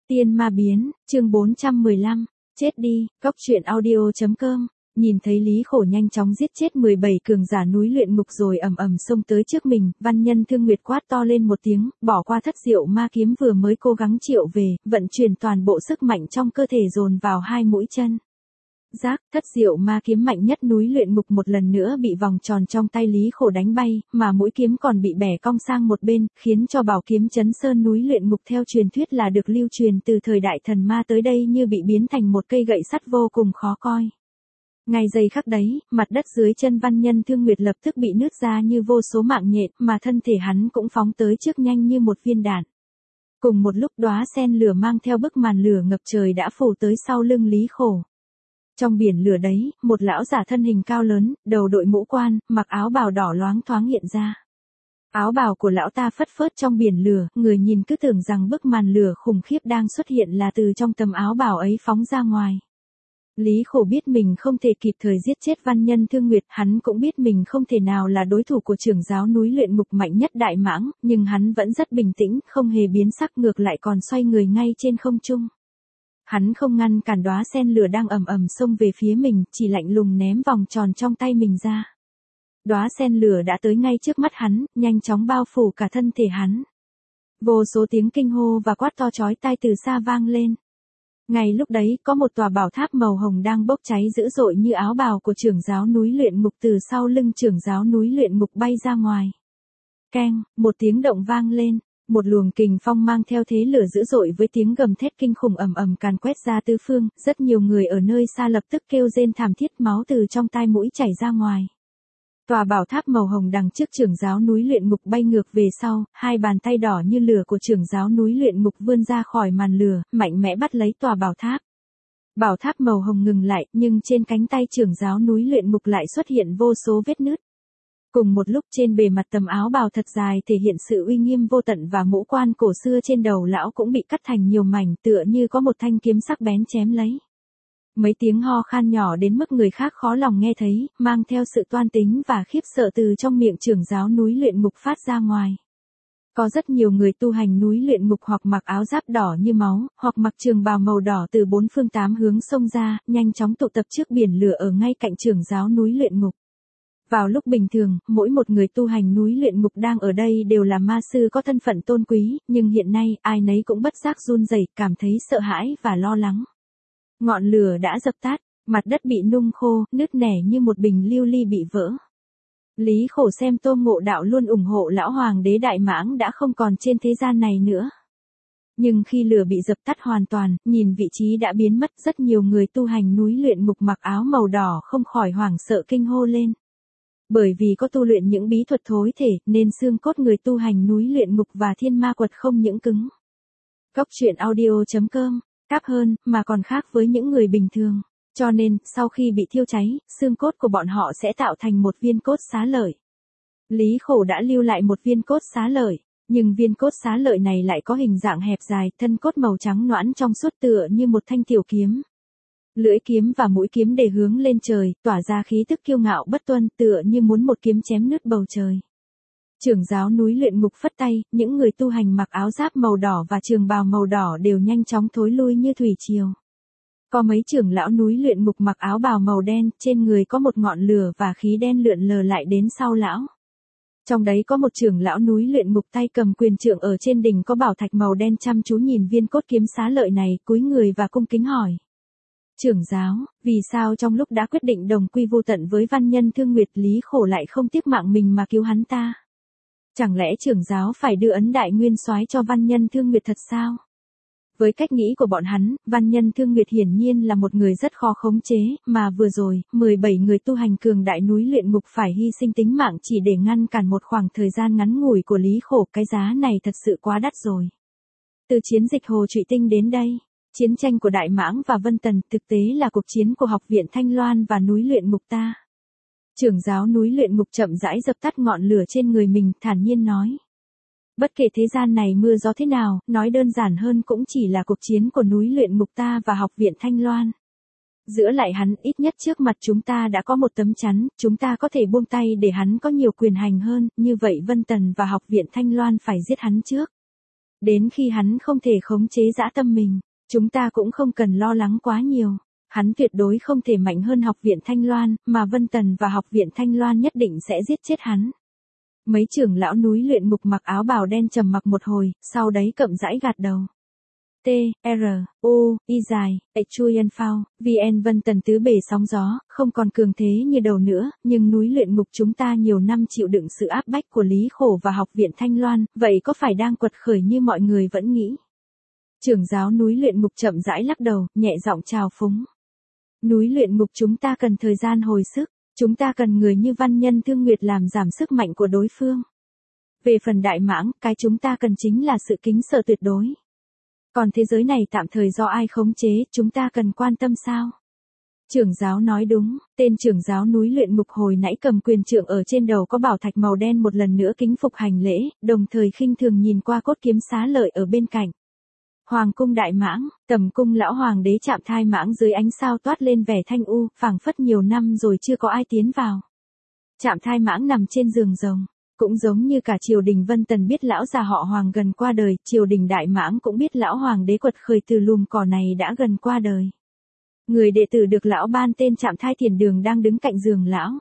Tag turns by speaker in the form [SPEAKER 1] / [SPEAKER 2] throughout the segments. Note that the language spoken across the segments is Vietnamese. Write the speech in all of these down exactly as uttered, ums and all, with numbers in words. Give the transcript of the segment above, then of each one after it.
[SPEAKER 1] Tiên ma biến, chương bốn trăm mười lăm, chết đi, góc truyện audio.com, nhìn thấy Lý Khổ nhanh chóng giết chết mười bảy cường giả núi luyện ngục rồi ầm ầm xông tới trước mình, Văn Nhân Thương Nguyệt quát to lên một tiếng, bỏ qua thất diệu ma kiếm vừa mới cố gắng triệu về, vận chuyển toàn bộ sức mạnh trong cơ thể dồn vào hai mũi chân. Giác, thất diệu ma kiếm mạnh nhất núi luyện ngục một lần nữa bị vòng tròn trong tay Lý Khổ đánh bay, mà mũi kiếm còn bị bẻ cong sang một bên, khiến cho bảo kiếm chấn sơn núi luyện ngục theo truyền thuyết là được lưu truyền từ thời đại thần ma tới đây như bị biến thành một cây gậy sắt vô cùng khó coi. Ngay giây khắc đấy, mặt đất dưới chân Văn Nhân Thương Nguyệt lập tức bị nứt ra như vô số mạng nhện, mà thân thể hắn cũng phóng tới trước nhanh như một viên đạn. Cùng một lúc đóa sen lửa mang theo bức màn lửa ngập trời đã phủ tới sau lưng Lý Khổ. Trong biển lửa đấy, một lão giả thân hình cao lớn, đầu đội mũ quan, mặc áo bào đỏ loáng thoáng hiện ra. Áo bào của lão ta phất phớt trong biển lửa, người nhìn cứ tưởng rằng bức màn lửa khủng khiếp đang xuất hiện là từ trong tấm áo bào ấy phóng ra ngoài. Lý Khổ biết mình không thể kịp thời giết chết Văn Nhân Thương Nguyệt, hắn cũng biết mình không thể nào là đối thủ của trưởng giáo núi luyện ngục mạnh nhất Đại Mãng, nhưng hắn vẫn rất bình tĩnh, không hề biến sắc, ngược lại còn xoay người ngay trên không trung. Hắn không ngăn cản đóa sen lửa đang ầm ầm xông về phía mình, chỉ lạnh lùng ném vòng tròn trong tay mình ra. Đóa sen lửa đã tới ngay trước mắt hắn, nhanh chóng bao phủ cả thân thể hắn. Vô số tiếng kinh hô và quát to chói tai từ xa vang lên. Ngay lúc đấy, có một tòa bảo tháp màu hồng đang bốc cháy dữ dội như áo bào của trưởng giáo núi luyện ngục từ sau lưng trưởng giáo núi luyện ngục bay ra ngoài. Keng, một tiếng động vang lên. Một luồng kình phong mang theo thế lửa dữ dội với tiếng gầm thét kinh khủng ầm ầm càn quét ra tứ phương, rất nhiều người ở nơi xa lập tức kêu rên thảm thiết, máu từ trong tai mũi chảy ra ngoài. Tòa bảo tháp màu hồng đằng trước trưởng giáo núi luyện ngục bay ngược về sau, hai bàn tay đỏ như lửa của trưởng giáo núi luyện ngục vươn ra khỏi màn lửa, mạnh mẽ bắt lấy tòa bảo tháp. Bảo tháp màu hồng ngừng lại, nhưng trên cánh tay trưởng giáo núi luyện ngục lại xuất hiện vô số vết nứt. Cùng một lúc trên bề mặt tấm áo bào thật dài thể hiện sự uy nghiêm vô tận và mũ quan cổ xưa trên đầu lão cũng bị cắt thành nhiều mảnh tựa như có một thanh kiếm sắc bén chém lấy. Mấy tiếng ho khan nhỏ đến mức người khác khó lòng nghe thấy, mang theo sự toan tính và khiếp sợ từ trong miệng trưởng giáo núi luyện ngục phát ra ngoài. Có rất nhiều người tu hành núi luyện ngục hoặc mặc áo giáp đỏ như máu, hoặc mặc trường bào màu đỏ từ bốn phương tám hướng xông ra, nhanh chóng tụ tập trước biển lửa ở ngay cạnh trưởng giáo núi luyện ngục. Vào lúc bình thường, mỗi một người tu hành núi luyện ngục đang ở đây đều là ma sư có thân phận tôn quý, nhưng hiện nay, ai nấy cũng bất giác run rẩy, cảm thấy sợ hãi và lo lắng. Ngọn lửa đã dập tắt, mặt đất bị nung khô, nứt nẻ như một bình lưu ly bị vỡ. Lý Khổ xem Tô Ngộ Đạo luôn ủng hộ lão hoàng đế Đại Mãng đã không còn trên thế gian này nữa. Nhưng khi lửa bị dập tắt hoàn toàn, nhìn vị trí đã biến mất, rất nhiều người tu hành núi luyện ngục mặc áo màu đỏ không khỏi hoảng sợ kinh hô lên. Bởi vì có tu luyện những bí thuật thối thể, nên xương cốt người tu hành núi luyện ngục và thiên ma quật không những cứng. Góc truyện audio.com, cáp hơn, mà còn khác với những người bình thường. Cho nên, sau khi bị thiêu cháy, xương cốt của bọn họ sẽ tạo thành một viên cốt xá lợi. Lý Khổ đã lưu lại một viên cốt xá lợi, nhưng viên cốt xá lợi này lại có hình dạng hẹp dài, thân cốt màu trắng nõn trong suốt tựa như một thanh tiểu kiếm. Lưỡi kiếm và mũi kiếm để hướng lên trời, tỏa ra khí tức kiêu ngạo bất tuân tựa như muốn một kiếm chém nứt bầu trời. Trưởng giáo núi luyện ngục phất tay, những người tu hành mặc áo giáp màu đỏ và trường bào màu đỏ đều nhanh chóng thối lui như thủy triều. Có mấy trưởng lão núi luyện ngục mặc áo bào màu đen, trên người có một ngọn lửa và khí đen lượn lờ lại đến sau lão. Trong đấy có một trưởng lão núi luyện ngục tay cầm quyền trượng ở trên đỉnh có bảo thạch màu đen chăm chú nhìn viên cốt kiếm xá lợi này, cúi người và cung kính hỏi. Trưởng giáo, vì sao trong lúc đã quyết định đồng quy vô tận với Văn Nhân Thương Nguyệt, Lý Khổ lại không tiếc mạng mình mà cứu hắn ta? Chẳng lẽ trưởng giáo phải đưa ấn đại nguyên soái cho Văn Nhân Thương Nguyệt thật sao? Với cách nghĩ của bọn hắn, Văn Nhân Thương Nguyệt hiển nhiên là một người rất khó khống chế, mà vừa rồi, mười bảy người tu hành cường đại núi luyện ngục phải hy sinh tính mạng chỉ để ngăn cản một khoảng thời gian ngắn ngủi của Lý Khổ, cái giá này thật sự quá đắt rồi. Từ chiến dịch Hồ Trụy Tinh đến đây, chiến tranh của Đại Mãng và Vân Tần thực tế là cuộc chiến của học viện Thanh Loan và núi luyện ngục ta. Trưởng giáo núi luyện ngục chậm rãi dập tắt ngọn lửa trên người mình, thản nhiên nói. Bất kể thế gian này mưa gió thế nào, nói đơn giản hơn cũng chỉ là cuộc chiến của núi luyện ngục ta và học viện Thanh Loan. Giữa lại hắn, ít nhất trước mặt chúng ta đã có một tấm chắn, chúng ta có thể buông tay để hắn có nhiều quyền hành hơn, như vậy Vân Tần và học viện Thanh Loan phải giết hắn trước. Đến khi hắn không thể khống chế dã tâm mình, chúng ta cũng không cần lo lắng quá nhiều. Hắn tuyệt đối không thể mạnh hơn học viện Thanh Loan, mà Vân Tần và học viện Thanh Loan nhất định sẽ giết chết hắn. Mấy trưởng lão núi luyện ngục mặc áo bào đen trầm mặc một hồi, sau đấy chậm rãi gật đầu. T, R, U, Y dài, H Chuyen Phao, V N Vân Tần tứ bề sóng gió, không còn cường thế như đầu nữa, nhưng núi luyện ngục chúng ta nhiều năm chịu đựng sự áp bách của Lý Khổ và học viện Thanh Loan, vậy có phải đang quật khởi như mọi người vẫn nghĩ? Trưởng giáo núi luyện ngục chậm rãi lắc đầu, nhẹ giọng chào phúng. Núi luyện ngục chúng ta cần thời gian hồi sức, chúng ta cần người như Văn Nhân Thương Nguyệt làm giảm sức mạnh của đối phương. Về phần Đại Mãng, cái chúng ta cần chính là sự kính sợ tuyệt đối. Còn thế giới này tạm thời do ai khống chế, chúng ta cần quan tâm sao? Trưởng giáo nói đúng, tên trưởng giáo núi luyện ngục hồi nãy cầm quyền trượng ở trên đầu có bảo thạch màu đen một lần nữa kính phục hành lễ, đồng thời khinh thường nhìn qua cốt kiếm xá lợi ở bên cạnh. Hoàng cung Đại Mãng, tầm cung lão hoàng đế Trạm Thai Mãng dưới ánh sao toát lên vẻ thanh u, phảng phất nhiều năm rồi chưa có ai tiến vào. Trạm Thai Mãng nằm trên giường rồng, cũng giống như cả triều đình Vân Tần biết lão già họ Hoàng gần qua đời, triều đình Đại Mãng cũng biết lão hoàng đế quật khởi từ lùm cỏ này đã gần qua đời. Người đệ tử được lão ban tên Trạm Thai Thiền Đường đang đứng cạnh giường lão.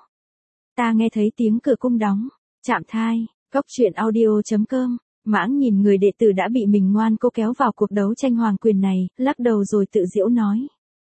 [SPEAKER 1] Ta nghe thấy tiếng cửa cung đóng. Trạm Thai, Cốc Truyện Audio chấm com. Mãng nhìn người đệ tử đã bị mình ngoan cố kéo vào cuộc đấu tranh hoàng quyền này, lắc đầu rồi tự giễu nói.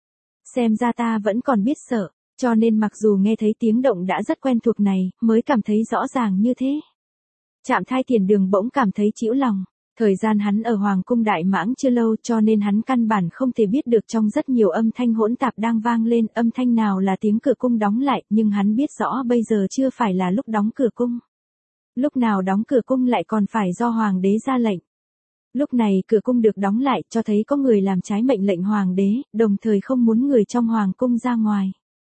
[SPEAKER 1] Xem ra ta vẫn còn biết sợ, cho nên mặc dù nghe thấy tiếng động đã rất quen thuộc này, mới cảm thấy rõ ràng như thế. Trạm Thai Thiền Đường bỗng cảm thấy chĩu lòng. Thời gian hắn ở Hoàng cung Đại Mãng chưa lâu cho nên hắn căn bản không thể biết được trong rất nhiều âm thanh hỗn tạp đang vang lên, âm thanh nào là tiếng cửa cung đóng lại, nhưng hắn biết rõ bây giờ chưa phải là lúc đóng cửa cung. Lúc nào đóng cửa cung lại còn phải do hoàng đế ra lệnh. Lúc này cửa cung được đóng lại cho thấy có người làm trái mệnh lệnh hoàng đế, đồng thời không muốn người trong hoàng cung ra ngoài.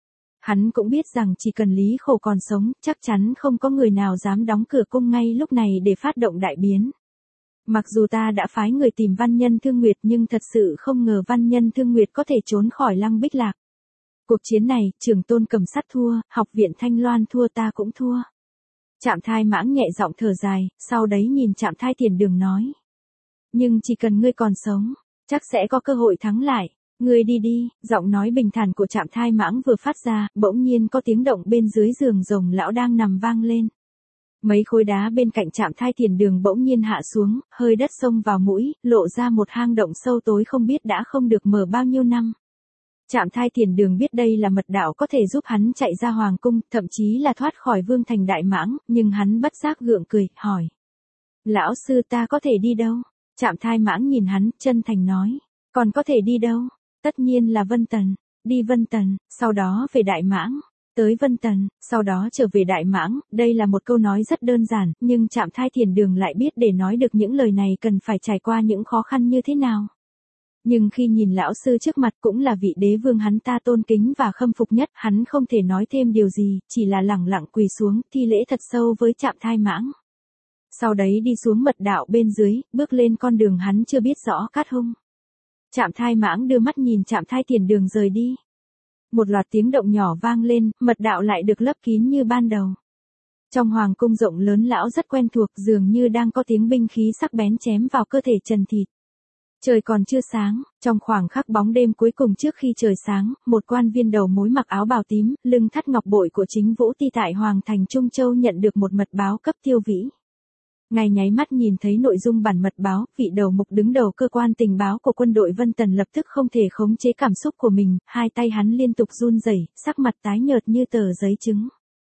[SPEAKER 1] Hắn cũng biết rằng chỉ cần Lý Khổ còn sống, chắc chắn không có người nào dám đóng cửa cung ngay lúc này để phát động đại biến. Mặc dù ta đã phái người tìm Văn Nhân Thương Nguyệt nhưng thật sự không ngờ Văn Nhân Thương Nguyệt có thể trốn khỏi Lăng Bích Lạc. Cuộc chiến này, Trường Tôn Cầm Sắt thua, học viện Thanh Loan thua, ta cũng thua. Trạm Thai Mãng nhẹ giọng thở dài, sau đấy nhìn Trạm Thai Thiền Đường nói. Nhưng chỉ cần ngươi còn sống, chắc sẽ có cơ hội thắng lại. Ngươi đi đi, giọng nói bình thản của Trạm Thai Mãng vừa phát ra, bỗng nhiên có tiếng động bên dưới giường rồng lão đang nằm vang lên. Mấy khối đá bên cạnh Trạm Thai Thiền Đường bỗng nhiên hạ xuống, hơi đất xông vào mũi, lộ ra một hang động sâu tối không biết đã không được mở bao nhiêu năm. Trạm Thai Thiền Đường biết đây là mật đạo có thể giúp hắn chạy ra hoàng cung, thậm chí là thoát khỏi vương thành Đại Mãng, nhưng hắn bất giác gượng cười, hỏi. Lão sư ta có thể đi đâu? Trạm Thai Mãng nhìn hắn, chân thành nói. Còn có thể đi đâu? Tất nhiên là Vân Tần. Đi Vân Tần, sau đó về Đại Mãng. Tới Vân Tần, sau đó trở về Đại Mãng, đây là một câu nói rất đơn giản, nhưng Trạm Thai Thiền Đường lại biết để nói được những lời này cần phải trải qua những khó khăn như thế nào. Nhưng khi nhìn lão sư trước mặt cũng là vị đế vương hắn ta tôn kính và khâm phục nhất, hắn không thể nói thêm điều gì, chỉ là lẳng lặng quỳ xuống, thi lễ thật sâu với Trạm Thai Mãng. Sau đấy đi xuống mật đạo bên dưới, bước lên con đường hắn chưa biết rõ cát hung. Trạm Thai Mãng đưa mắt nhìn Trạm Thai Thiền Đường rời đi. Một loạt tiếng động nhỏ vang lên, mật đạo lại được lấp kín như ban đầu. Trong hoàng cung rộng lớn lão rất quen thuộc, dường như đang có tiếng binh khí sắc bén chém vào cơ thể trần thịt. Trời còn chưa sáng, trong khoảng khắc bóng đêm cuối cùng trước khi trời sáng, một quan viên đầu mối mặc áo bào tím, lưng thắt ngọc bội của chính Vũ Ti tại Hoàng thành Trung Châu nhận được một mật báo cấp Tiêu Vĩ. Ngay nháy mắt nhìn thấy nội dung bản mật báo, vị đầu mục đứng đầu cơ quan tình báo của quân đội Vân Tần lập tức không thể khống chế cảm xúc của mình, hai tay hắn liên tục run rẩy, sắc mặt tái nhợt như tờ giấy trứng.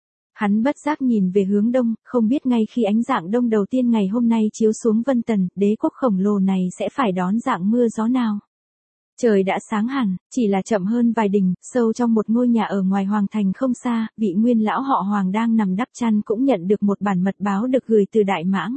[SPEAKER 1] Hắn bất giác nhìn về hướng đông, không biết ngay khi ánh dạng đông đầu tiên ngày hôm nay chiếu xuống Vân Tần, đế quốc khổng lồ này sẽ phải đón dạng mưa gió nào. Trời đã sáng hẳn, chỉ là chậm hơn vài đình, sâu trong một ngôi nhà ở ngoài hoàng thành không xa, vị nguyên lão họ Hoàng đang nằm đắp chăn cũng nhận được một bản mật báo được gửi từ Đại Mãng.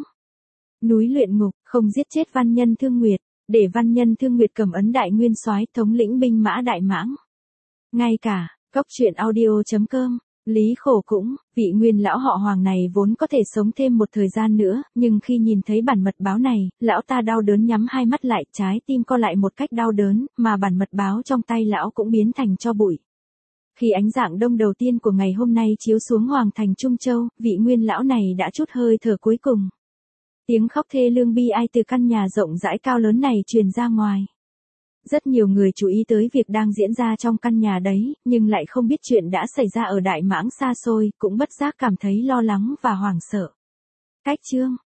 [SPEAKER 1] Núi luyện ngục, không giết chết Văn Nhân Thương Nguyệt, để Văn Nhân Thương Nguyệt cầm ấn đại nguyên soái thống lĩnh binh mã Đại Mãng. Ngay cả, Cốc Truyện Audio chấm com. Lý Khổ cũng, vị nguyên lão họ Hoàng này vốn có thể sống thêm một thời gian nữa, nhưng khi nhìn thấy bản mật báo này, lão ta đau đớn nhắm hai mắt lại, trái tim co lại một cách đau đớn, mà bản mật báo trong tay lão cũng biến thành tro bụi. Khi ánh dạng đông đầu tiên của ngày hôm nay chiếu xuống Hoàng thành Trung Châu, vị nguyên lão này đã trút hơi thở cuối cùng. Tiếng khóc thê lương bi ai từ căn nhà rộng rãi cao lớn này truyền ra ngoài. Rất nhiều người chú ý tới việc đang diễn ra trong căn nhà đấy, nhưng lại không biết chuyện đã xảy ra ở Đại Mãng xa xôi, cũng bất giác cảm thấy lo lắng và hoảng sợ. Cách chương